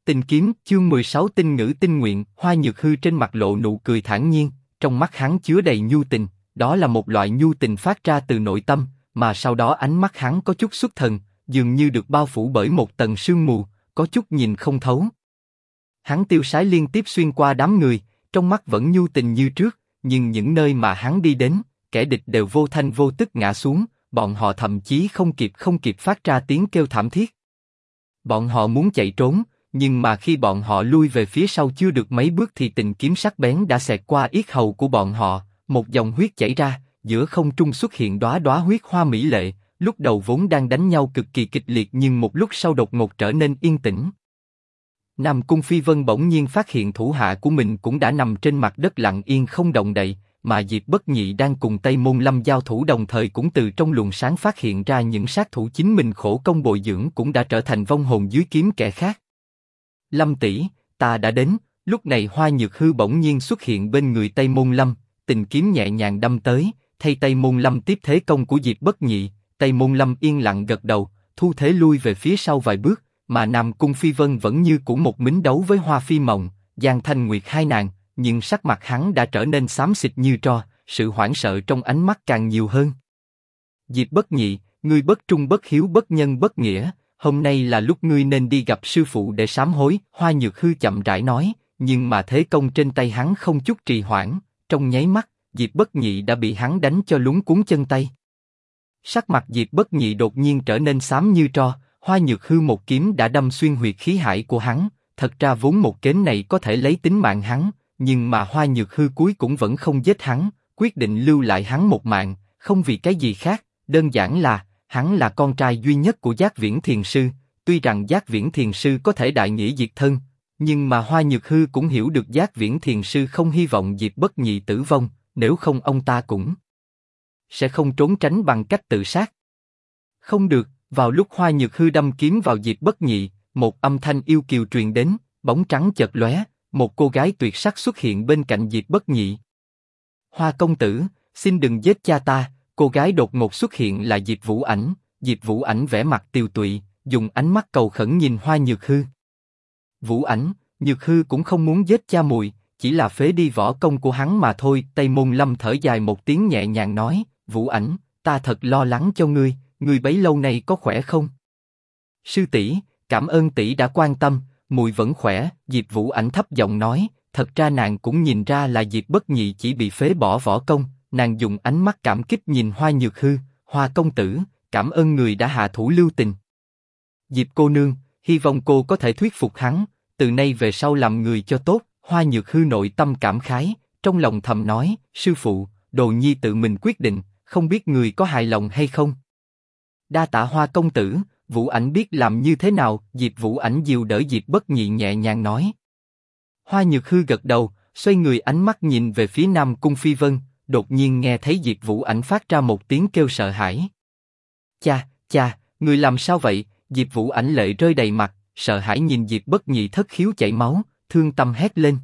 Tinh kiếm, chương 16 tinh ngữ tinh nguyện. Hoa Nhược Hư trên mặt lộ nụ cười thản nhiên, trong mắt hắn chứa đầy nhu tình, đó là một loại nhu tình phát ra từ nội tâm, mà sau đó ánh mắt hắn có chút xuất thần, dường như được bao phủ bởi một tầng sương mù, có chút nhìn không thấu. Hắn tiêu sái liên tiếp xuyên qua đám người, trong mắt vẫn nhu tình như trước, nhưng những nơi mà hắn đi đến, kẻ địch đều vô thanh vô tức ngã xuống, bọn họ thậm chí không kịp phát ra tiếng kêu thảm thiết. Bọn họ muốn chạy trốn, nhưng mà khi bọn họ lui về phía sau chưa được mấy bước thì tình kiếm sắc bén đã xẹt qua yết hầu của bọn họ, một dòng huyết chảy ra, giữa không trung xuất hiện đóa đóa huyết hoa mỹ lệ, lúc đầu vốn đang đánh nhau cực kỳ kịch liệt nhưng một lúc sau đột ngột trở nên yên tĩnh. Nam Cung Phi Vân bỗng nhiên phát hiện thủ hạ của mình cũng đã nằm trên mặt đất lặng yên không động đậy, mà Diệp Bất Nhị đang cùng Tây Môn Lâm giao thủ đồng thời cũng từ trong luồng sáng phát hiện ra những sát thủ chính mình khổ công bồi dưỡng cũng đã trở thành vong hồn dưới kiếm kẻ khác. Lâm tỷ, ta đã đến. Lúc này Hoa Nhược Hư bỗng nhiên xuất hiện bên người Tây Môn Lâm, tình kiếm nhẹ nhàng đâm tới, thay Tây Môn Lâm tiếp thế công của Diệp Bất Nhị. Tây Môn Lâm yên lặng gật đầu, thu thế lui về phía sau vài bước, mà Nam Cung Phi Vân vẫn như cũ một mính đấu với Hoa Phi Mộng, Giang Thanh Nguyệt hai nàng, nhưng sắc mặt hắn đã trở nên xám xịt như tro, sự hoảng sợ trong ánh mắt càng nhiều hơn. Diệp Bất Nhị, ngươi bất trung bất hiếu bất nhân bất nghĩa, hôm nay là lúc ngươi nên đi gặp sư phụ để sám hối. Hoa Nhược Hư chậm rãi nói, nhưng mà thế công trên tay hắn không chút trì hoãn, trong nháy mắt, Diệp Bất Nhị đã bị hắn đánh cho luống cuống chân tay. Sắc mặt Diệp Bất Nhị đột nhiên trở nên xám như tro, Hoa Nhược Hư một kiếm đã đâm xuyên huyệt khí hải của hắn. Thật ra vốn một kén này có thể lấy tính mạng hắn, nhưng mà Hoa Nhược Hư cuối cùng vẫn không giết hắn, quyết định lưu lại hắn một mạng, không vì cái gì khác, đơn giản là hắn là con trai duy nhất của Giác Viễn Thiền Sư. Tuy rằng Giác Viễn Thiền Sư có thể đại nghĩa diệt thân, nhưng mà Hoa Nhược Hư cũng hiểu được Giác Viễn Thiền Sư không hy vọng Diệp Bất Nhị tử vong, nếu không ông ta cũng sẽ không trốn tránh bằng cách tự sát. Không được. Vào lúc Hoa Nhược Hư đâm kiếm vào Diệp Bất Nhị, một âm thanh yêu kiều truyền đến, bóng trắng chợt lóe, một cô gái tuyệt sắc xuất hiện bên cạnh Diệp Bất Nhị. Hoa công tử, xin đừng giết cha ta. Cô gái đột ngột xuất hiện là Diệp Vũ Ảnh. Diệp Vũ Ảnh vẻ mặt tiều tụy, dùng ánh mắt cầu khẩn nhìn Hoa Nhược Hư. Vũ Ảnh, Nhược Hư cũng không muốn giết cha muội, chỉ là phế đi võ công của hắn mà thôi. Tây Môn Lâm thở dài một tiếng nhẹ nhàng nói, Vũ Ảnh, ta thật lo lắng cho ngươi. Ngươi bấy lâu nay có khỏe không? Sư tỷ, cảm ơn tỷ đã quan tâm, muội vẫn khỏe. Diệp Vũ Ảnh thấp giọng nói, thật ra nàng cũng nhìn ra là Diệp Bất Nhị chỉ bị phế bỏ võ công. Nàng dùng ánh mắt cảm kích nhìn Hoa Nhược Hư, Hoa công tử, cảm ơn người đã hạ thủ lưu tình. Diệp cô nương, hy vọng cô có thể thuyết phục hắn, từ nay về sau làm người cho tốt. Hoa Nhược Hư nội tâm cảm khái, trong lòng thầm nói, sư phụ, đồ nhi tự mình quyết định, không biết người có hài lòng hay không. Đa tạ Hoa công tử. Vũ Ảnh biết làm như thế nào. Diệp Vũ Ảnh dìu đỡ Diệp Bất Nhị nhẹ nhàng nói. Hoa Nhược Hư gật đầu, xoay người ánh mắt nhìn về phía Nam Cung Phi Vân, đột nhiên nghe thấy Diệp Vũ Ảnh phát ra một tiếng kêu sợ hãi. Cha, người làm sao vậy? Diệp Vũ Ảnh lệ rơi đầy mặt, sợ hãi nhìn Diệp Bất Nhị thất khiếu chảy máu, thương tâm hét lên.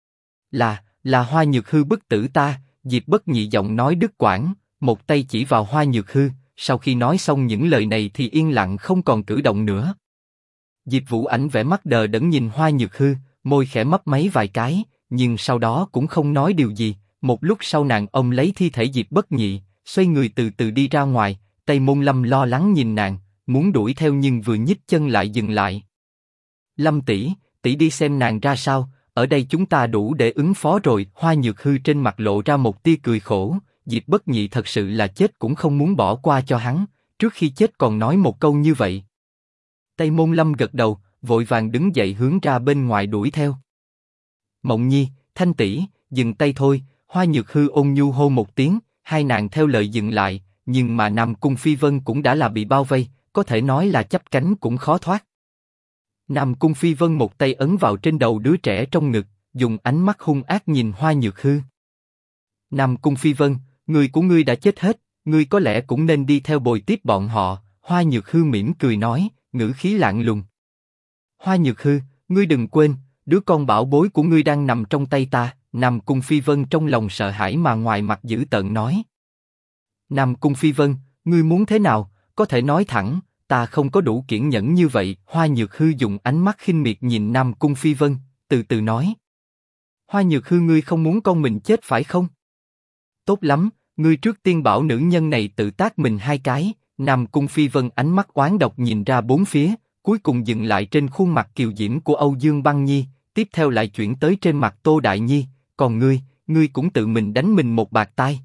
Là Hoa Nhược Hư bức tử ta. Diệp Bất Nhị giọng nói đứt quãng, một tay chỉ vào Hoa Nhược Hư. Sau khi nói xong những lời này thì yên lặng không còn cử động nữa. Diệp Vũ Ảnh vẻ mắt đờ đẫn nhìn Hoa Nhược Hư, môi khẽ mấp máy vài cái, nhưng sau đó cũng không nói điều gì. Một lúc sau nàng ôm lấy thi thể Diệp Bất Nhị, xoay người từ từ đi ra ngoài. Tây Môn Lâm lo lắng nhìn nàng, muốn đuổi theo nhưng vừa nhích chân lại dừng lại. Lâm tỷ, tỷ đi xem nàng ra sao, ở đây chúng ta đủ để ứng phó rồi. Hoa Nhược Hư trên mặt lộ ra một tia cười khổ. Diệp Bất Nhị thật sự là chết cũng không muốn bỏ qua cho hắn, trước khi chết còn nói một câu như vậy. Tây Môn Lâm gật đầu, vội vàng đứng dậy hướng ra bên ngoài đuổi theo. Mộng Nhi, Thanh tỷ, dừng tay thôi. Hoa Nhược Hư ôn nhu hô một tiếng, hai nàng theo lời dừng lại, nhưng mà Nam Cung Phi Vân cũng đã là bị bao vây, có thể nói là chắp cánh cũng khó thoát. Nam Cung Phi Vân một tay ấn vào trên đầu đứa trẻ trong ngực, dùng ánh mắt hung ác nhìn Hoa Nhược Hư. Nam Cung Phi Vân, người của ngươi đã chết hết, ngươi có lẽ cũng nên đi theo bồi tiếp bọn họ. Hoa Nhược Hư mỉm cười nói, ngữ khí lạnh lùng. Hoa Nhược Hư, ngươi đừng quên, đứa con bảo bối của ngươi đang nằm trong tay ta. Nam Cung Phi Vân trong lòng sợ hãi mà ngoài mặt dữ tợn nói. Nam Cung Phi Vân, ngươi muốn thế nào, có thể nói thẳng, ta không có đủ kiên nhẫn như vậy. Hoa Nhược Hư dùng ánh mắt khinh miệt nhìn Nam Cung Phi Vân, từ từ nói. Hoa Nhược Hư, ngươi không muốn con mình chết phải không? Tốt lắm, ngươi trước tiên bảo nữ nhân này tự tát mình 2 cái. Nam Cung Phi Vân ánh mắt oán độc nhìn ra 4 phía, cuối cùng dừng lại trên khuôn mặt kiều diễm của Âu Dương Băng Nhi, tiếp theo lại chuyển tới trên mặt Tô Đại Nhi. Còn ngươi cũng tự mình đánh mình một bạt tai.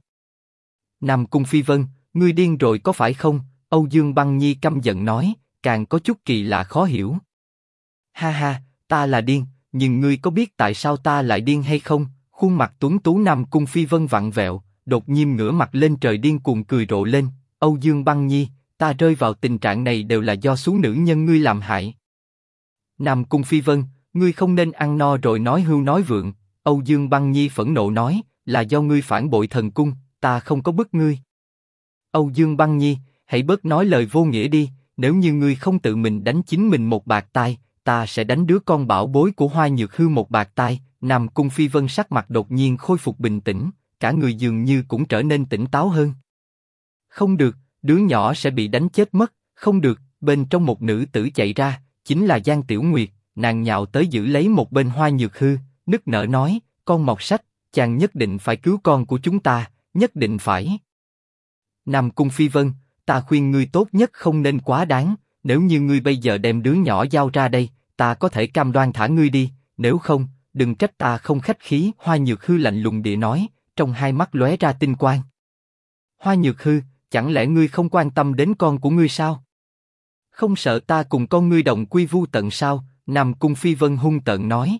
Nam Cung Phi Vân, ngươi điên rồi có phải không? Âu Dương Băng Nhi căm giận nói, càng có chút kỳ lạ khó hiểu. Ha ha, ta là điên, nhưng ngươi có biết tại sao ta lại điên hay không? Khuôn mặt tuấn tú Nam Cung Phi Vân vặn vẹo, đột nhiên ngửa mặt lên trời điên cuồng cười rộ lên. Âu Dương Băng Nhi, ta rơi vào tình trạng này đều là do số nữ nhân ngươi làm hại. Nam Cung Phi Vân, ngươi không nên ăn no rồi nói hưu nói vượng. Âu Dương Băng Nhi phẫn nộ nói, là do ngươi phản bội thần cung, ta không có bức ngươi. Âu Dương Băng Nhi, hãy bớt nói lời vô nghĩa đi, nếu như ngươi không tự mình đánh chính mình một bạt tai, ta sẽ đánh đứa con bảo bối của Hoa Nhược Hư một bạt tai. Nam Cung Phi Vân sắc mặt đột nhiên khôi phục bình tĩnh, cả người dường như cũng trở nên tỉnh táo hơn. Không được, đứa nhỏ sẽ bị đánh chết mất, không được. Bên trong một nữ tử chạy ra, chính là Giang Tiểu Nguyệt, nàng nhào tới giữ lấy một bên Hoa Nhược Hư, nức nở nói, con mọt sách, chàng nhất định phải cứu con của chúng ta, nhất định phải. Nam Cung Phi Vân, ta khuyên ngươi tốt nhất không nên quá đáng, nếu như ngươi bây giờ đem đứa nhỏ giao ra đây, ta có thể cam đoan thả ngươi đi, nếu không, đừng trách ta không khách khí. Hoa Nhược Hư lạnh lùng địa nói, trong hai mắt lóe ra tinh quang. Hoa Nhược Hư, chẳng lẽ ngươi không quan tâm đến con của ngươi sao? Không sợ ta cùng con ngươi đồng quy vu tận sao? Nam Cung Phi Vân hung tợn nói.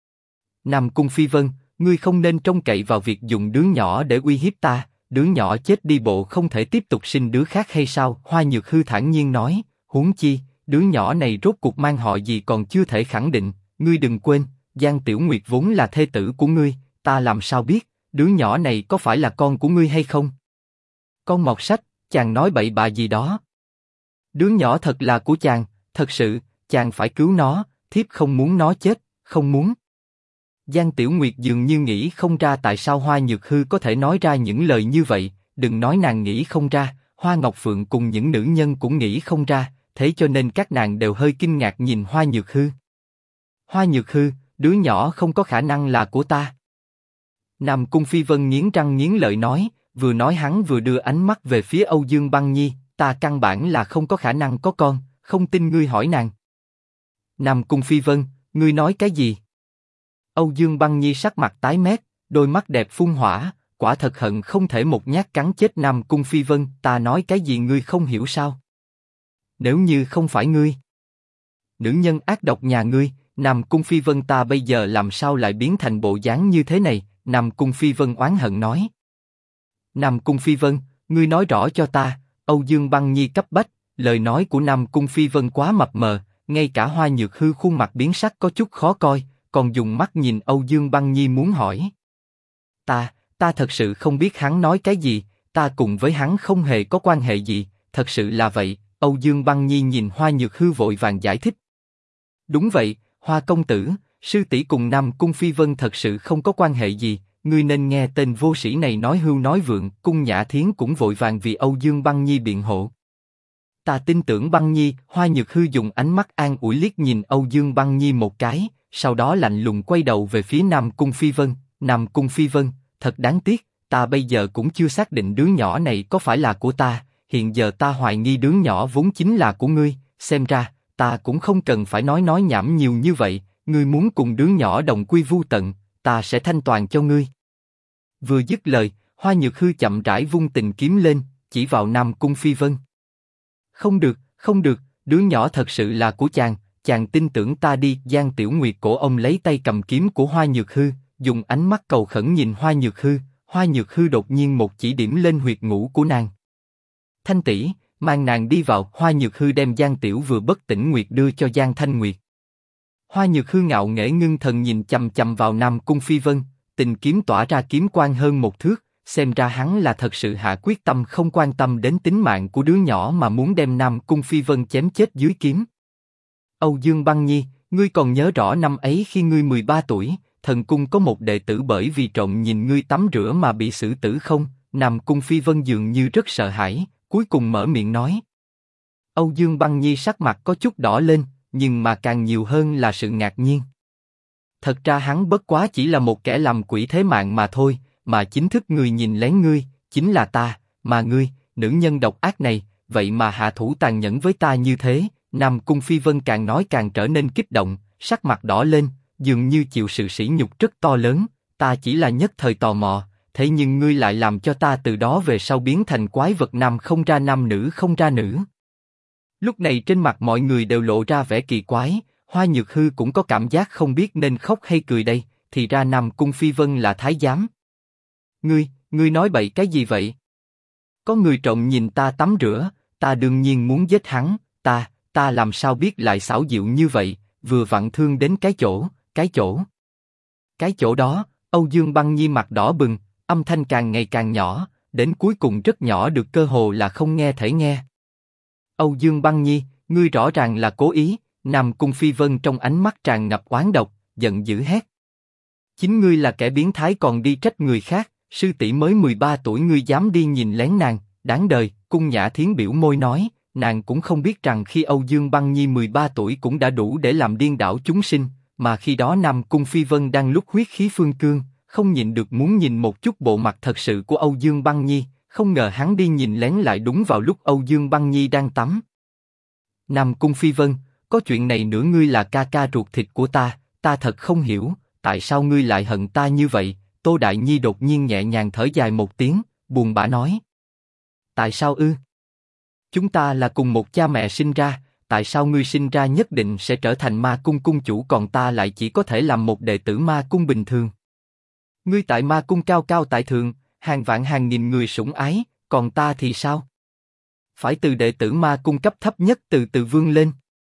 Nam Cung Phi Vân, ngươi không nên trông cậy vào việc dùng đứa nhỏ để uy hiếp ta, đứa nhỏ chết đi bộ không thể tiếp tục sinh đứa khác hay sao? Hoa Nhược Hư thản nhiên nói, huống chi, đứa nhỏ này rốt cuộc mang họ gì còn chưa thể khẳng định, ngươi đừng quên, Giang Tiểu Nguyệt vốn là thê tử của ngươi, ta làm sao biết, đứa nhỏ này có phải là con của ngươi hay không? Con mọt sách, chàng nói bậy bạ gì đó. Đứa nhỏ thật là của chàng, thật sự, chàng phải cứu nó, thiếp không muốn nó chết, không muốn. Giang Tiểu Nguyệt dường như nghĩ không ra tại sao Hoa Nhược Hư có thể nói ra những lời như vậy, đừng nói nàng nghĩ không ra, Hoa Ngọc Phượng cùng những nữ nhân cũng nghĩ không ra, thế cho nên các nàng đều hơi kinh ngạc nhìn Hoa Nhược Hư. Hoa Nhược Hư, đứa nhỏ không có khả năng là của ta. Nam Cung Phi Vân nghiến răng nghiến lợi nói, vừa nói hắn vừa đưa ánh mắt về phía Âu Dương Băng Nhi, ta căn bản là không có khả năng có con, không tin ngươi hỏi nàng. Nam Cung Phi Vân, ngươi nói cái gì? Âu Dương Băng Nhi sắc mặt tái mét, đôi mắt đẹp phun hỏa, quả thật hận không thể một nhát cắn chết Nam Cung Phi Vân. Ta nói cái gì ngươi không hiểu sao? Nếu như không phải ngươi, nữ nhân ác độc nhà ngươi, Nam Cung Phi Vân ta bây giờ làm sao lại biến thành bộ dáng như thế này? Nam Cung Phi Vân oán hận nói. Nam Cung Phi Vân, ngươi nói rõ cho ta. Âu Dương Băng Nhi cấp bách, lời nói của Nam Cung Phi Vân quá mập mờ, ngay cả Hoa Nhược Hư khuôn mặt biến sắc có chút khó coi, còn dùng mắt nhìn Âu Dương Băng Nhi muốn hỏi. Ta thật sự không biết hắn nói cái gì, ta cùng với hắn không hề có quan hệ gì, thật sự là vậy. Âu Dương Băng Nhi nhìn Hoa Nhược Hư vội vàng giải thích. Đúng vậy, Hoa công tử, sư tỷ cùng Nam Cung Phi Vân thật sự không có quan hệ gì, ngươi nên nghe tên vô sĩ này nói hưu nói vượng. Cung Nhã Thiến cũng vội vàng vì Âu Dương Băng Nhi biện hộ. Ta tin tưởng Băng Nhi. Hoa Nhược Hư dùng ánh mắt an ủi liếc nhìn Âu Dương Băng Nhi một cái, sau đó lạnh lùng quay đầu về phía Nam Cung Phi Vân. Nam Cung Phi Vân, thật đáng tiếc, ta bây giờ cũng chưa xác định đứa nhỏ này có phải là của ta, hiện giờ ta hoài nghi đứa nhỏ vốn chính là của ngươi, xem ra, ta cũng không cần phải nói nhảm nhiều như vậy, ngươi muốn cùng đứa nhỏ đồng quy vu tận, ta sẽ thanh toàn cho ngươi. Vừa dứt lời, Hoa Nhược Hư chậm rãi vung tình kiếm lên, chỉ vào Nam Cung Phi Vân. Không được, không được, đứa nhỏ thật sự là của chàng, chàng tin tưởng ta đi. Giang Tiểu Nguyệt cổ ông lấy tay cầm kiếm của Hoa Nhược Hư, dùng ánh mắt cầu khẩn nhìn Hoa Nhược Hư. Hoa Nhược Hư đột nhiên một chỉ điểm lên huyệt ngũ của nàng. Thanh tỷ, mang nàng đi vào. Hoa Nhược Hư đem Giang Tiểu vừa bất tỉnh Nguyệt đưa cho Giang Thanh Nguyệt. Hoa Nhược Hư ngạo nghễ ngưng thần nhìn chằm chằm vào Nam Cung Phi Vân, tình kiếm tỏa ra kiếm quang hơn một thước, xem ra hắn là thật sự hạ quyết tâm không quan tâm đến tính mạng của đứa nhỏ mà muốn đem Nam Cung Phi Vân chém chết dưới kiếm. Âu Dương Băng Nhi, ngươi còn nhớ rõ năm ấy khi ngươi 13 tuổi, thần cung có một đệ tử bởi vì trộm nhìn ngươi tắm rửa mà bị xử tử không? Nam Cung Phi Vân dường như rất sợ hãi, cuối cùng mở miệng nói. Âu Dương Băng Nhi sắc mặt có chút đỏ lên, nhưng mà càng nhiều hơn là sự ngạc nhiên. Thật ra hắn bất quá chỉ là một kẻ làm quỷ thế mạng mà thôi, mà chính thức người nhìn lén ngươi, chính là ta, mà ngươi, nữ nhân độc ác này, vậy mà hạ thủ tàn nhẫn với ta như thế. Nam Cung Phi Vân càng nói càng trở nên kích động, sắc mặt đỏ lên, dường như chịu sự sỉ nhục rất to lớn. Ta chỉ là nhất thời tò mò, thế nhưng ngươi lại làm cho ta từ đó về sau biến thành quái vật nam không ra nam nữ không ra nữ. Lúc này trên mặt mọi người đều lộ ra vẻ kỳ quái, Hoa Nhược Hư cũng có cảm giác không biết nên khóc hay cười đây, thì ra Nam Cung Phi Vân là thái giám. Ngươi nói bậy cái gì vậy? Có người trộm nhìn ta tắm rửa, ta đương nhiên muốn giết hắn, ta làm sao biết lại xảo diệu như vậy, vừa vặn thương đến cái chỗ đó. Âu Dương Băng Nhi mặt đỏ bừng, âm thanh càng ngày càng nhỏ, đến cuối cùng rất nhỏ được cơ hồ là không nghe thể nghe. Âu Dương Băng Nhi, ngươi rõ ràng là cố ý. Nam Cung Phi Vân trong ánh mắt tràn ngập oán độc, giận dữ hét. Chính ngươi là kẻ biến thái còn đi trách người khác, sư tỷ mới 13 tuổi ngươi dám đi nhìn lén nàng, đáng đời. Cung Nhã Thiến biểu môi nói, nàng cũng không biết rằng khi Âu Dương Băng Nhi 13 tuổi cũng đã đủ để làm điên đảo chúng sinh, mà khi đó Nam Cung Phi Vân đang lúc huyết khí phương cương, không nhịn được muốn nhìn một chút bộ mặt thật sự của Âu Dương Băng Nhi, không ngờ hắn đi nhìn lén lại đúng vào lúc Âu Dương Băng Nhi đang tắm. Nam Cung Phi Vân, có chuyện này nữa, ngươi là ca ca ruột thịt của ta thật không hiểu, tại sao ngươi lại hận ta như vậy? Tô Đại Nhi đột nhiên nhẹ nhàng thở dài một tiếng, buồn bã nói. Tại sao ư? Chúng ta là cùng một cha mẹ sinh ra, tại sao ngươi sinh ra nhất định sẽ trở thành ma cung cung chủ còn ta lại chỉ có thể làm một đệ tử ma cung bình thường? Ngươi tại ma cung cao cao tại thượng, hàng vạn hàng nghìn người sủng ái, còn ta thì sao? Phải từ đệ tử ma cung cấp thấp nhất từ từ vươn lên.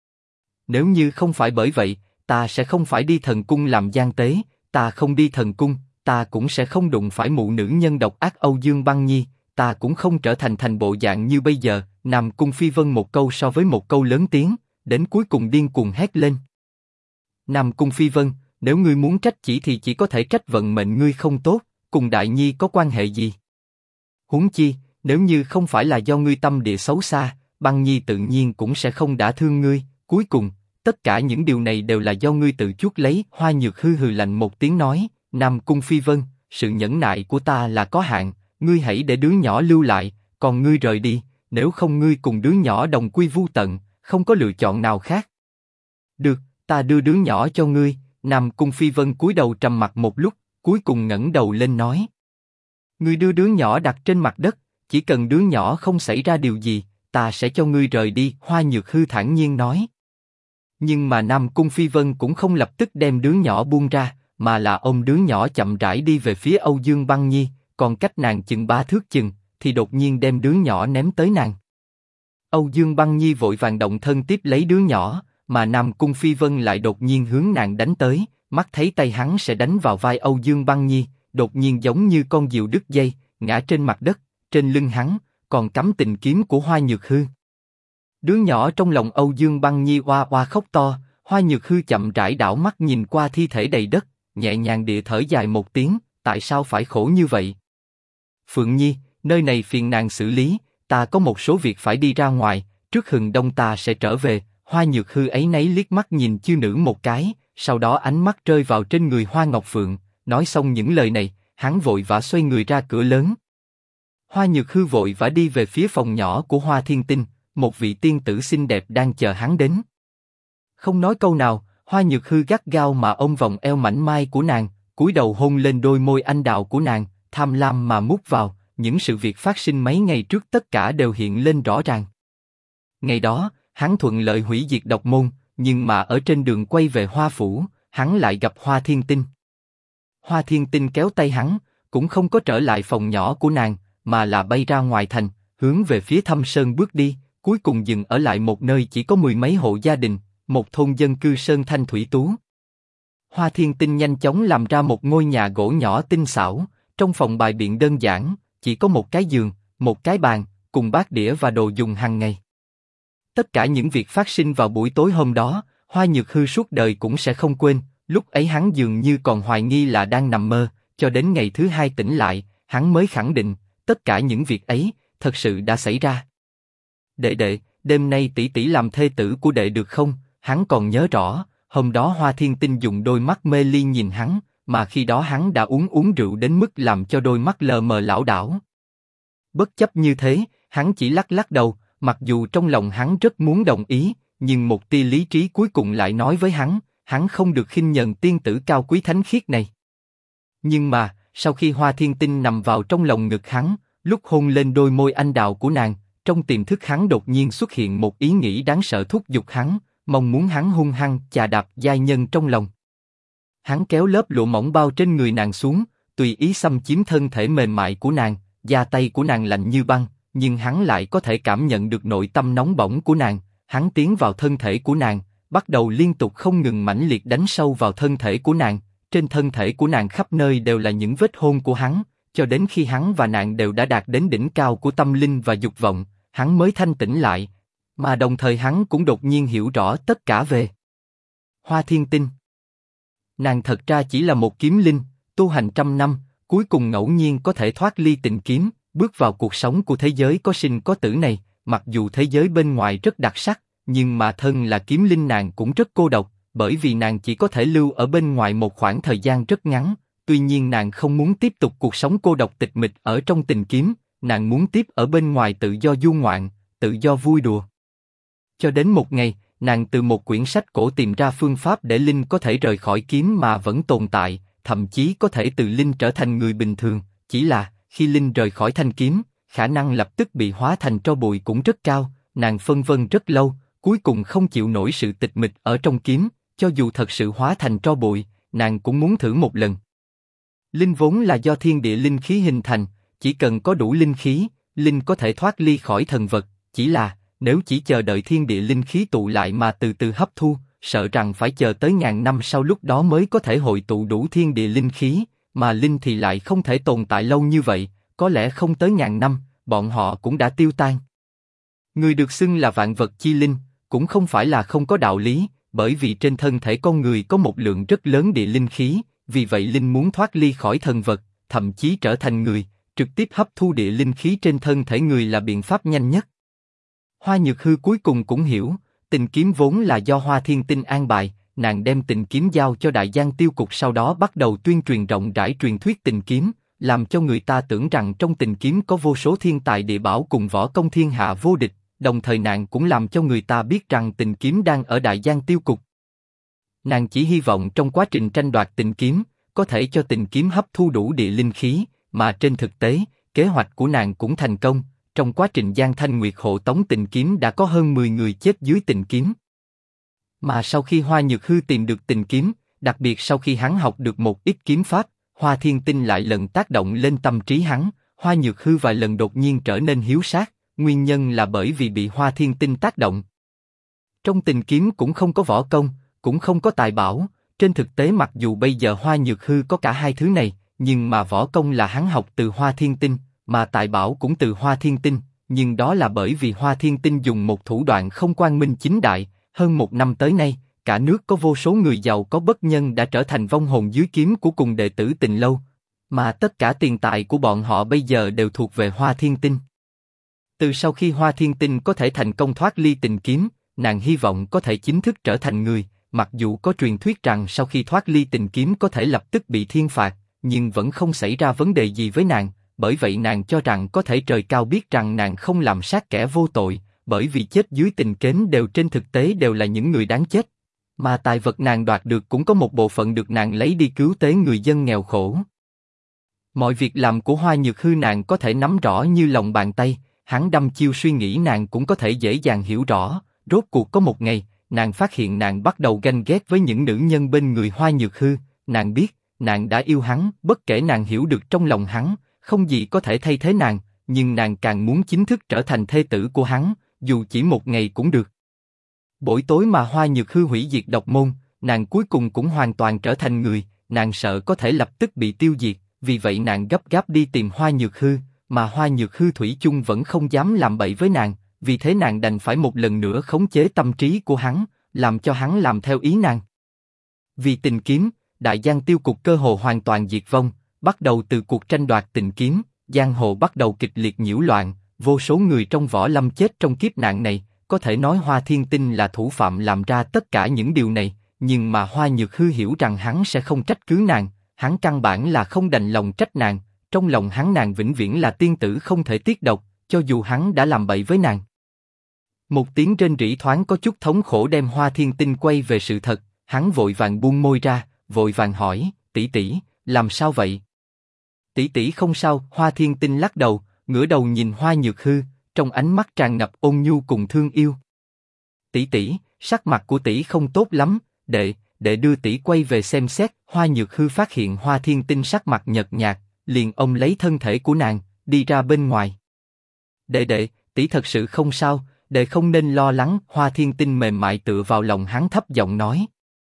Nếu như không phải bởi vậy, ta sẽ không phải đi thần cung làm gian tế, ta không đi thần cung, ta cũng sẽ không đụng phải mụ nữ nhân độc ác Âu Dương Băng Nhi, ta cũng không trở thành bộ dạng như bây giờ. Nam Cung Phi Vân một câu so với một câu lớn tiếng, đến cuối cùng điên cuồng hét lên. Nam Cung Phi Vân, nếu ngươi muốn trách chỉ thì chỉ có thể trách vận mệnh ngươi không tốt, cùng Đại Nhi có quan hệ gì? Huống chi, nếu như không phải là do ngươi tâm địa xấu xa, Băng Nhi tự nhiên cũng sẽ không đã thương ngươi. Cuối cùng, tất cả những điều này đều là do ngươi tự chuốc lấy. Hoa Nhược Hư hừ lạnh một tiếng nói, Nam Cung Phi Vân, sự nhẫn nại của ta là có hạn, ngươi hãy để đứa nhỏ lưu lại, còn ngươi rời đi, nếu không ngươi cùng đứa nhỏ đồng quy vu tận, không có lựa chọn nào khác. Được, ta đưa đứa nhỏ cho ngươi. Nam Cung Phi Vân cúi đầu trầm mặc một lúc, cuối cùng ngẩng đầu lên nói. Ngươi đưa đứa nhỏ đặt trên mặt đất, chỉ cần đứa nhỏ không xảy ra điều gì, ta sẽ cho ngươi rời đi. Hoa Nhược Hư thản nhiên nói. Nhưng mà Nam Cung Phi Vân cũng không lập tức đem đứa nhỏ buông ra, mà là ôm đứa nhỏ chậm rãi đi về phía Âu Dương Băng Nhi, còn cách nàng chừng 3 thước chừng, thì đột nhiên đem đứa nhỏ ném tới nàng. Âu Dương Băng Nhi vội vàng động thân tiếp lấy đứa nhỏ, mà Nam Cung Phi Vân lại đột nhiên hướng nàng đánh tới, mắt thấy tay hắn sẽ đánh vào vai Âu Dương Băng Nhi, đột nhiên giống như con diều đứt dây, ngã trên mặt đất, trên lưng hắn còn cắm tình kiếm của Hoa Nhược Hư. Đứa nhỏ trong lòng Âu Dương Băng Nhi oa oa khóc to, Hoa Nhược Hư chậm rãi đảo mắt nhìn qua thi thể đầy đất, nhẹ nhàng địa thở dài một tiếng, tại sao phải khổ như vậy? Phượng Nhi, nơi này phiền nàng xử lý, ta có một số việc phải đi ra ngoài, trước hừng đông ta sẽ trở về. Hoa Nhược Hư ấy nấy liếc mắt nhìn chiêu nữ một cái, sau đó ánh mắt rơi vào trên người Hoa Ngọc Phượng, nói xong những lời này, hắn vội vã xoay người ra cửa lớn. Hoa Nhược Hư vội vã đi về phía phòng nhỏ của Hoa Thiên Tinh, một vị tiên tử xinh đẹp đang chờ hắn đến. Không nói câu nào, Hoa Nhược Hư gắt gao mà ôm vòng eo mảnh mai của nàng, cúi đầu hôn lên đôi môi anh đào của nàng, tham lam mà mút vào. Những sự việc phát sinh mấy ngày trước tất cả đều hiện lên rõ ràng. Ngày đó, hắn thuận lợi hủy diệt độc môn, nhưng mà ở trên đường quay về Hoa Phủ, hắn lại gặp Hoa Thiên Tinh. Hoa Thiên Tinh kéo tay hắn, cũng không có trở lại phòng nhỏ của nàng, mà là bay ra ngoài thành, hướng về phía Thâm Sơn bước đi, cuối cùng dừng ở lại một nơi chỉ có 10 mấy hộ gia đình, một thôn dân cư sơn thanh thủy tú. Hoa Thiên Tinh nhanh chóng làm ra một ngôi nhà gỗ nhỏ tinh xảo, trong phòng bài biện đơn giản, chỉ có một cái giường, một cái bàn, cùng bát đĩa và đồ dùng hàng ngày. Tất cả những việc phát sinh vào buổi tối hôm đó, Hoa Nhược Hư suốt đời cũng sẽ không quên. Lúc ấy hắn dường như còn hoài nghi là đang nằm mơ, cho đến ngày thứ hai tỉnh lại, hắn mới khẳng định tất cả những việc ấy thật sự đã xảy ra. Đệ đệ, đêm nay tỷ tỷ làm thê tử của đệ được không? Hắn còn nhớ rõ, hôm đó Hoa Thiên Tinh dùng đôi mắt mê ly nhìn hắn, mà khi đó hắn đã uống rượu đến mức làm cho đôi mắt lờ mờ lảo đảo. Bất chấp như thế, hắn chỉ lắc lắc đầu, mặc dù trong lòng hắn rất muốn đồng ý, nhưng một tia lý trí cuối cùng lại nói với hắn không được khinh nhờn tiên tử cao quý thánh khiết này. Nhưng mà, sau khi Hoa Thiên Tinh nằm vào trong lòng ngực hắn, lúc hôn lên đôi môi anh đào của nàng, trong tiềm thức hắn đột nhiên xuất hiện một ý nghĩ đáng sợ thúc giục hắn, mong muốn hắn hung hăng chà đạp giai nhân trong lòng. Hắn kéo lớp lụa mỏng bao trên người nàng xuống, tùy ý xâm chiếm thân thể mềm mại của nàng, da tay của nàng lạnh như băng, nhưng hắn lại có thể cảm nhận được nội tâm nóng bỏng của nàng. Hắn tiến vào thân thể của nàng, bắt đầu liên tục không ngừng mãnh liệt đánh sâu vào thân thể của nàng. Trên thân thể của nàng khắp nơi đều là những vết hôn của hắn, cho đến khi hắn và nàng đều đã đạt đến đỉnh cao của tâm linh và dục vọng, hắn mới thanh tĩnh lại, mà đồng thời hắn cũng đột nhiên hiểu rõ tất cả về Hoa Thiên Tinh. Nàng thật ra chỉ là một kiếm linh, tu hành trăm năm, cuối cùng ngẫu nhiên có thể thoát ly tình kiếm, bước vào cuộc sống của thế giới có sinh có tử này. Mặc dù thế giới bên ngoài rất đặc sắc, nhưng mà thân là kiếm linh nàng cũng rất cô độc, bởi vì nàng chỉ có thể lưu ở bên ngoài một khoảng thời gian rất ngắn. Tuy nhiên nàng không muốn tiếp tục cuộc sống cô độc tịch mịch ở trong tình kiếm, nàng muốn tiếp ở bên ngoài tự do du ngoạn, tự do vui đùa. Cho đến một ngày, nàng từ một quyển sách cổ tìm ra phương pháp để linh có thể rời khỏi kiếm mà vẫn tồn tại, thậm chí có thể từ linh trở thành người bình thường. Chỉ là khi linh rời khỏi thanh kiếm, khả năng lập tức bị hóa thành tro bụi cũng rất cao. Nàng phân vân rất lâu, cuối cùng không chịu nổi sự tịch mịch ở trong kiếm, cho dù thật sự hóa thành tro bụi, nàng cũng muốn thử một lần. Linh vốn là do thiên địa linh khí hình thành, chỉ cần có đủ linh khí, linh có thể thoát ly khỏi thần vật. Chỉ là nếu chỉ chờ đợi thiên địa linh khí tụ lại mà từ từ hấp thu, sợ rằng phải chờ tới ngàn năm sau lúc đó mới có thể hội tụ đủ thiên địa linh khí, mà linh thì lại không thể tồn tại lâu như vậy, có lẽ không tới ngàn năm, bọn họ cũng đã tiêu tan. Người được xưng là vạn vật chi linh, cũng không phải là không có đạo lý, bởi vì trên thân thể con người có một lượng rất lớn địa linh khí, vì vậy linh muốn thoát ly khỏi thần vật, thậm chí trở thành người, trực tiếp hấp thu địa linh khí trên thân thể người là biện pháp nhanh nhất. Hoa Nhược Hư cuối cùng cũng hiểu, tình kiếm vốn là do Hoa Thiên Tinh an bài, nàng đem tình kiếm giao cho Đại Giang Tiêu Cục, sau đó bắt đầu tuyên truyền rộng rãi truyền thuyết tình kiếm, làm cho người ta tưởng rằng trong tình kiếm có vô số thiên tài địa bảo cùng võ công thiên hạ vô địch. Đồng thời nàng cũng làm cho người ta biết rằng tình kiếm đang ở Đại Giang Tiêu Cục. Nàng chỉ hy vọng trong quá trình tranh đoạt tình kiếm, có thể cho tình kiếm hấp thu đủ địa linh khí, mà trên thực tế, kế hoạch của nàng cũng thành công. Trong quá trình Giang Thanh Nguyệt hộ tống tình kiếm đã có hơn 10 người chết dưới tình kiếm. Mà sau khi Hoa Nhược Hư tìm được tình kiếm, đặc biệt sau khi hắn học được một ít kiếm pháp, Hoa Thiên Tinh lại lần tác động lên tâm trí hắn, Hoa Nhược Hư vài lần đột nhiên trở nên hiếu sát. Nguyên nhân là bởi vì bị Hoa Thiên Tinh tác động. Trong tình kiếm cũng không có võ công, cũng không có tài bảo. Trên thực tế mặc dù bây giờ Hoa Nhược Hư có cả hai thứ này, nhưng mà võ công là hắn học từ Hoa Thiên Tinh, mà tài bảo cũng từ Hoa Thiên Tinh. Nhưng đó là bởi vì Hoa Thiên Tinh dùng một thủ đoạn không quang minh chính đại. Hơn một năm tới nay, cả nước có vô số người giàu có bất nhân đã trở thành vong hồn dưới kiếm của cùng đệ tử Tình Lâu, mà tất cả tiền tài của bọn họ bây giờ đều thuộc về Hoa Thiên Tinh. Từ sau khi Hoa Thiên Tinh có thể thành công thoát ly tình kiếm, nàng hy vọng có thể chính thức trở thành người. Mặc dù có truyền thuyết rằng sau khi thoát ly tình kiếm có thể lập tức bị thiên phạt, nhưng vẫn không xảy ra vấn đề gì với nàng. Bởi vậy nàng cho rằng có thể trời cao biết rằng nàng không làm sát kẻ vô tội, bởi vì chết dưới tình kến đều trên thực tế đều là những người đáng chết. Mà tài vật nàng đoạt được cũng có một bộ phận được nàng lấy đi cứu tế người dân nghèo khổ. Mọi việc làm của Hoa Nhược Hư nàng có thể nắm rõ như lòng bàn tay. Hắn đăm chiêu suy nghĩ nàng cũng có thể dễ dàng hiểu rõ. Rốt cuộc có một ngày, nàng phát hiện nàng bắt đầu ganh ghét với những nữ nhân bên người Hoa Nhược Hư. Nàng biết, nàng đã yêu hắn, bất kể nàng hiểu được trong lòng hắn, không gì có thể thay thế nàng, nhưng nàng càng muốn chính thức trở thành thê tử của hắn, dù chỉ một ngày cũng được. Buổi tối mà Hoa Nhược Hư hủy diệt độc môn, nàng cuối cùng cũng hoàn toàn trở thành người, nàng sợ có thể lập tức bị tiêu diệt, vì vậy nàng gấp gáp đi tìm Hoa Nhược Hư. Mà Hoa Nhược Hư thủy chung vẫn không dám làm bậy với nàng, vì thế nàng đành phải một lần nữa khống chế tâm trí của hắn, làm cho hắn làm theo ý nàng. Vì tình kiếm, Đại Giang Tiêu Cục cơ hồ hoàn toàn diệt vong. Bắt đầu từ cuộc tranh đoạt tình kiếm, giang hồ bắt đầu kịch liệt nhiễu loạn, vô số người trong võ lâm chết trong kiếp nạn này, có thể nói Hoa Thiên Tinh là thủ phạm làm ra tất cả những điều này, nhưng mà Hoa Nhược Hư hiểu rằng hắn sẽ không trách cứ nàng, hắn căn bản là không đành lòng trách nàng, trong lòng hắn nàng vĩnh viễn là tiên tử không thể tiết độc, cho dù hắn đã làm bậy với nàng. Một tiếng rên rỉ thoáng có chút thống khổ đem Hoa Thiên Tinh quay về sự thật, hắn vội vàng buông môi ra, vội vàng hỏi, tỷ tỷ, làm sao vậy? Tỷ tỷ không sao, Hoa Thiên Tinh lắc đầu, ngửa đầu nhìn Hoa Nhược Hư, trong ánh mắt tràn ngập ôn nhu cùng thương yêu. Tỷ tỷ, sắc mặt của tỷ không tốt lắm, đệ đưa tỷ quay về xem xét. Hoa Nhược Hư phát hiện Hoa Thiên Tinh sắc mặt nhợt nhạt, liền ôm lấy thân thể của nàng, đi ra bên ngoài. Đệ, tỷ thật sự không sao, đệ không nên lo lắng. Hoa Thiên Tinh mềm mại tựa vào lòng hắn thấp giọng nói.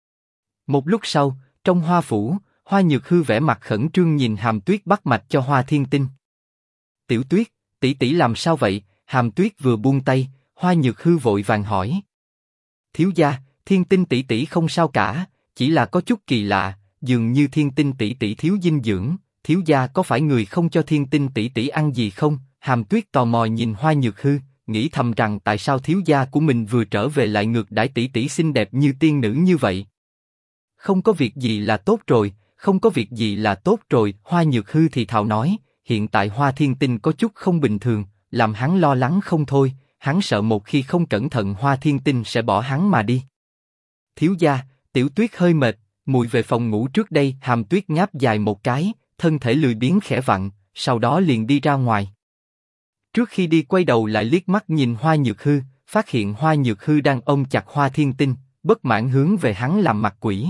Một lúc sau, trong Hoa phủ, Hoa Nhược Hư vẻ mặt khẩn trương nhìn Hàm Tuyết bắt mạch cho Hoa Thiên Tinh. Tiểu Tuyết, tỷ làm sao vậy? Hàm Tuyết vừa buông tay, Hoa Nhược Hư vội vàng hỏi. Thiếu gia, Thiên Tinh tỷ không sao cả, chỉ là có chút kỳ lạ, dường như Thiên Tinh tỷ thiếu dinh dưỡng, thiếu gia có phải người không cho Thiên Tinh tỷ ăn gì không? Hàm Tuyết tò mò nhìn Hoa Nhược Hư, nghĩ thầm rằng tại sao thiếu gia của mình vừa trở về lại ngược đãi tỷ xinh đẹp như tiên nữ như vậy. Không có việc gì là tốt rồi, không có việc gì là tốt rồi. Hoa Nhược Hư thì thào nói, hiện tại Hoa Thiên Tinh có chút không bình thường, làm hắn lo lắng không thôi, hắn sợ một khi không cẩn thận Hoa Thiên Tinh sẽ bỏ hắn mà đi. Thiếu gia, Tiểu Tuyết hơi mệt, muội về phòng ngủ trước đây. Hàm Tuyết ngáp dài một cái, thân thể lười biếng khẽ vặn, sau đó liền đi ra ngoài. Trước khi đi quay đầu lại liếc mắt nhìn Hoa Nhược Hư, phát hiện Hoa Nhược Hư đang ôm chặt Hoa Thiên Tinh, bất mãn hướng về hắn làm mặt quỷ.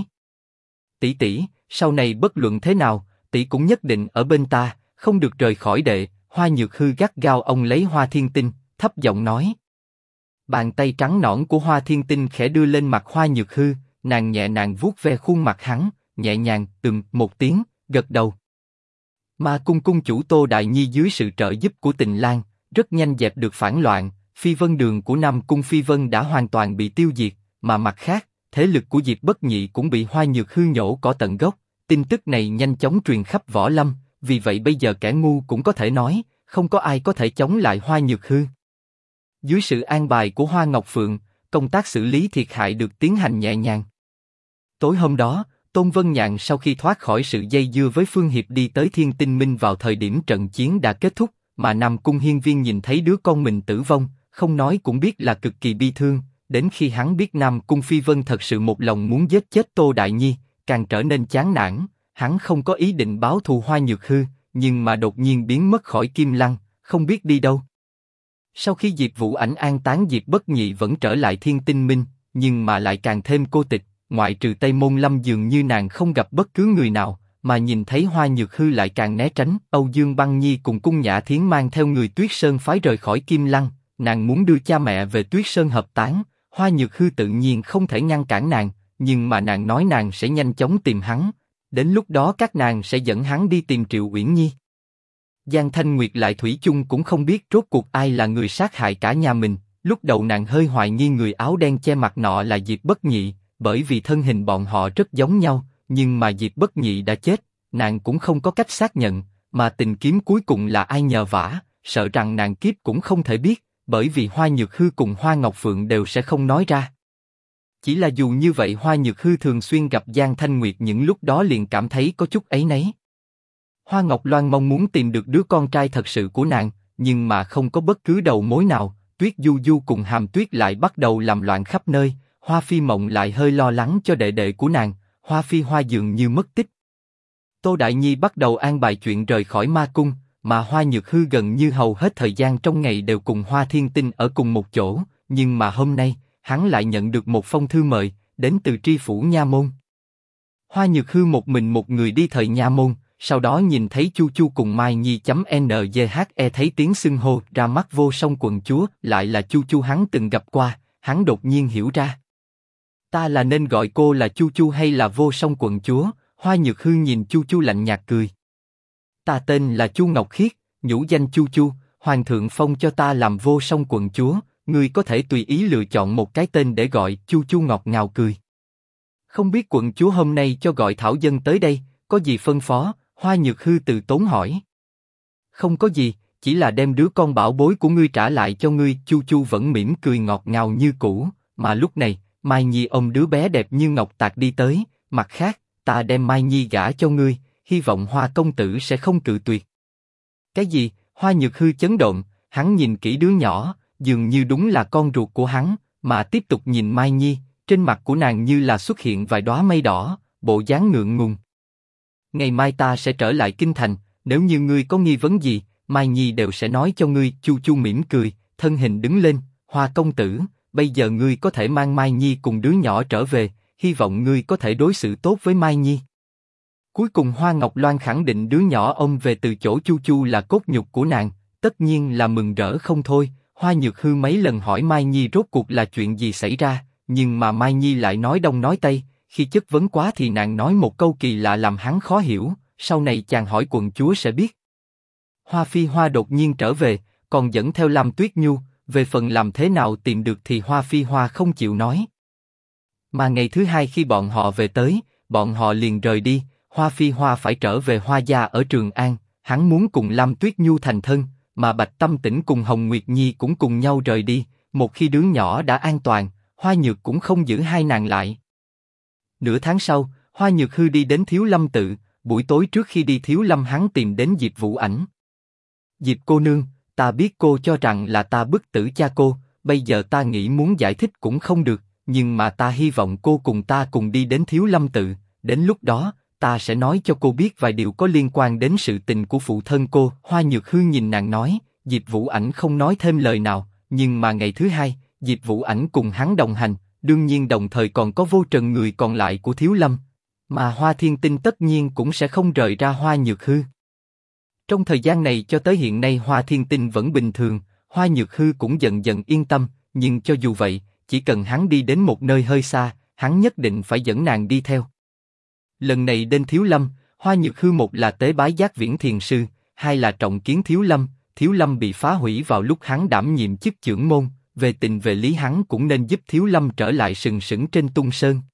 Tỷ, sau này bất luận thế nào, tỷ cũng nhất định ở bên ta, không được rời khỏi đệ. Hoa Nhược Hư gắt gao ôm lấy Hoa Thiên Tinh, thấp giọng nói. Bàn tay trắng nõn của Hoa Thiên Tinh khẽ đưa lên mặt Hoa Nhược Hư, nàng nhẹ nhàng vuốt ve khuôn mặt hắn, nhẹ nhàng một tiếng, gật đầu. Ma cung cung chủ Tô Đại Nhi dưới sự trợ giúp của Tình Lang, rất nhanh dẹp được phản loạn, Phi Vân Đường của Nam Cung Phi Vân đã hoàn toàn bị tiêu diệt, mà mặt khác, thế lực của Diệp Bất Nhị cũng bị Hoa Nhược Hư nhổ cỏ tận gốc. Tin tức này nhanh chóng truyền khắp võ lâm, vì vậy bây giờ kẻ ngu cũng có thể nói, không có ai có thể chống lại Hoa Nhược Hư. Dưới sự an bài của Hoa Ngọc Phượng, công tác xử lý thiệt hại được tiến hành nhẹ nhàng. Tối hôm đó, Tôn Vân Nhạn sau khi thoát khỏi sự dây dưa với Phương Hiệp đi tới Thiên Tinh Minh vào thời điểm trận chiến đã kết thúc, mà Nam Cung Hiên Viên nhìn thấy đứa con mình tử vong, không nói cũng biết là cực kỳ bi thương. Đến khi hắn biết Nam Cung Phi Vân thật sự một lòng muốn giết chết Tô Đại Nhi, càng trở nên chán nản. Hắn không có ý định báo thù Hoa Nhược Hư, nhưng mà đột nhiên biến mất khỏi Kim Lăng, không biết đi đâu. Sau khi Diệp Vũ Ảnh an táng, Diệp Bất Nhị vẫn trở lại Thiên Tinh Minh, nhưng mà lại càng thêm cô tịch. Ngoại trừ Tây Môn Lâm dường như nàng không gặp bất cứ người nào, mà nhìn thấy Hoa Nhược Hư lại càng né tránh. Âu Dương Băng Nhi cùng Cung Nhã Thiến mang theo người Tuyết Sơn phái rời khỏi Kim Lăng, nàng muốn đưa cha mẹ về Tuyết Sơn hợp táng. Hoa Nhược Hư tự nhiên không thể ngăn cản nàng, nhưng mà nàng nói nàng sẽ nhanh chóng tìm hắn, đến lúc đó các nàng sẽ dẫn hắn đi tìm Triệu Uyển Nhi. Giang Thanh Nguyệt lại thủy chung cũng không biết rốt cuộc ai là người sát hại cả nhà mình. Lúc đầu nàng hơi hoài nghi người áo đen che mặt nọ là Diệp Bất Nhị, bởi vì thân hình bọn họ rất giống nhau, nhưng mà Diệp Bất Nhị đã chết, nàng cũng không có cách xác nhận, mà Tình Kiếm cuối cùng là ai nhờ vả, sợ rằng nàng kiếp cũng không thể biết, bởi vì Hoa Nhược Hư cùng Hoa Ngọc Phượng đều sẽ không nói ra. Chỉ là dù như vậy Hoa Nhược Hư thường xuyên gặp Giang Thanh Nguyệt, những lúc đó liền cảm thấy có chút áy náy. Hoa Ngọc Loan mong muốn tìm được đứa con trai thật sự của nàng, nhưng mà không có bất cứ đầu mối nào. Tuyết Du Du cùng Hàm Tuyết lại bắt đầu làm loạn khắp nơi. Hoa Phi Mộng lại hơi lo lắng cho đệ đệ của nàng, Hoa Phi Hoa dường như mất tích. Tô Đại Nhi bắt đầu an bài chuyện rời khỏi ma cung, mà Hoa Nhược Hư gần như hầu hết thời gian trong ngày đều cùng Hoa Thiên Tinh ở cùng một chỗ, nhưng mà hôm nay, hắn lại nhận được một phong thư mời, đến từ tri phủ Nha Môn. Hoa Nhược Hư một mình một người đi thời Nha Môn, sau đó nhìn thấy Chu Chu cùng Mai Nhi.NGHE thấy tiếng xưng hô ra mắt Vô Song quận chúa, lại là Chu Chu hắn từng gặp qua, hắn đột nhiên hiểu ra. Ta là nên gọi cô là Chu Chu hay là Vô Song quận chúa? Hoa Nhược Hư nhìn Chu Chu lạnh nhạt cười. Ta tên là Chu Ngọc Khiết, nhũ danh Chu Chu, Hoàng thượng phong cho ta làm Vô Song quận chúa, ngươi có thể tùy ý lựa chọn một cái tên để gọi. Chu Chu ngọt ngào cười. Không biết quận chúa hôm nay cho gọi thảo dân tới đây, có gì phân phó? Hoa Nhược Hư từ tốn hỏi. Không có gì, chỉ là đem đứa con bảo bối của ngươi trả lại cho ngươi. Chu Chu vẫn mỉm cười ngọt ngào như cũ, mà lúc này, Mai Nhi ôm đứa bé đẹp như ngọc tạc đi tới. Mặt khác, ta đem Mai Nhi gả cho ngươi, hy vọng Hoa công tử sẽ không cự tuyệt. Cái gì? Hoa Nhược Hư chấn động, hắn nhìn kỹ đứa nhỏ, dường như đúng là con ruột của hắn, mà tiếp tục nhìn Mai Nhi, trên mặt của nàng như là xuất hiện vài đóa mây đỏ, bộ dáng ngượng ngùng. Ngày mai ta sẽ trở lại kinh thành, nếu như ngươi có nghi vấn gì, Mai Nhi đều sẽ nói cho ngươi. Chu Chu mỉm cười, thân hình đứng lên. Hoa công tử, bây giờ ngươi có thể mang Mai Nhi cùng đứa nhỏ trở về, hy vọng ngươi có thể đối xử tốt với Mai Nhi. Cuối cùng Hoa Ngọc Loan khẳng định đứa nhỏ ôm về từ chỗ Chu Chu là cốt nhục của nàng, tất nhiên là mừng rỡ không thôi. Hoa Nhược Hư mấy lần hỏi Mai Nhi rốt cuộc là chuyện gì xảy ra, nhưng mà Mai Nhi lại nói đông nói tây, khi chất vấn quá thì nàng nói một câu kỳ lạ làm hắn khó hiểu, sau này chàng hỏi quận chúa sẽ biết. Hoa Phi Hoa đột nhiên trở về, còn dẫn theo Lam Tuyết Nhu, về phần làm thế nào tìm được thì Hoa Phi Hoa không chịu nói. Mà ngày thứ hai khi bọn họ về tới, bọn họ liền rời đi. Hoa Phi Hoa phải trở về Hoa gia ở Trường An, hắn muốn cùng Lam Tuyết Nhu thành thân, mà Bạch Tâm Tĩnh cùng Hồng Nguyệt Nhi cũng cùng nhau rời đi. Một khi đứa nhỏ đã an toàn, Hoa Nhược cũng không giữ hai nàng lại. Nửa tháng sau, Hoa Nhược Hư đi đến Thiếu Lâm tự, buổi tối trước khi đi Thiếu Lâm hắn tìm đến Diệp Vũ Ảnh. Diệp cô nương, ta biết cô cho rằng là ta bức tử cha cô, bây giờ ta nghĩ muốn giải thích cũng không được, nhưng mà ta hy vọng cô cùng ta cùng đi đến Thiếu Lâm tự, đến lúc đó, ta sẽ nói cho cô biết vài điều có liên quan đến sự tình của phụ thân cô. Hoa Nhược Hư nhìn nàng nói, Diệp Vũ Ảnh không nói thêm lời nào, nhưng mà ngày thứ hai, Diệp Vũ Ảnh cùng hắn đồng hành, đương nhiên đồng thời còn có Vô Trần người còn lại của Thiếu Lâm, mà Hoa Thiên Tinh tất nhiên cũng sẽ không rời ra Hoa Nhược Hư. Trong thời gian này cho tới hiện nay Hoa Thiên Tinh vẫn bình thường, Hoa Nhược Hư cũng dần dần yên tâm, nhưng cho dù vậy, chỉ cần hắn đi đến một nơi hơi xa, hắn nhất định phải dẫn nàng đi theo. Lần này đến Thiếu Lâm, Hoa Nhược Hư một là tế bái Giác Viễn Thiền sư, hai là trọng kiến Thiếu Lâm. Thiếu Lâm bị phá hủy vào lúc hắn đảm nhiệm chức trưởng môn, về tình về lý hắn cũng nên giúp Thiếu Lâm trở lại sừng sững trên Tung Sơn.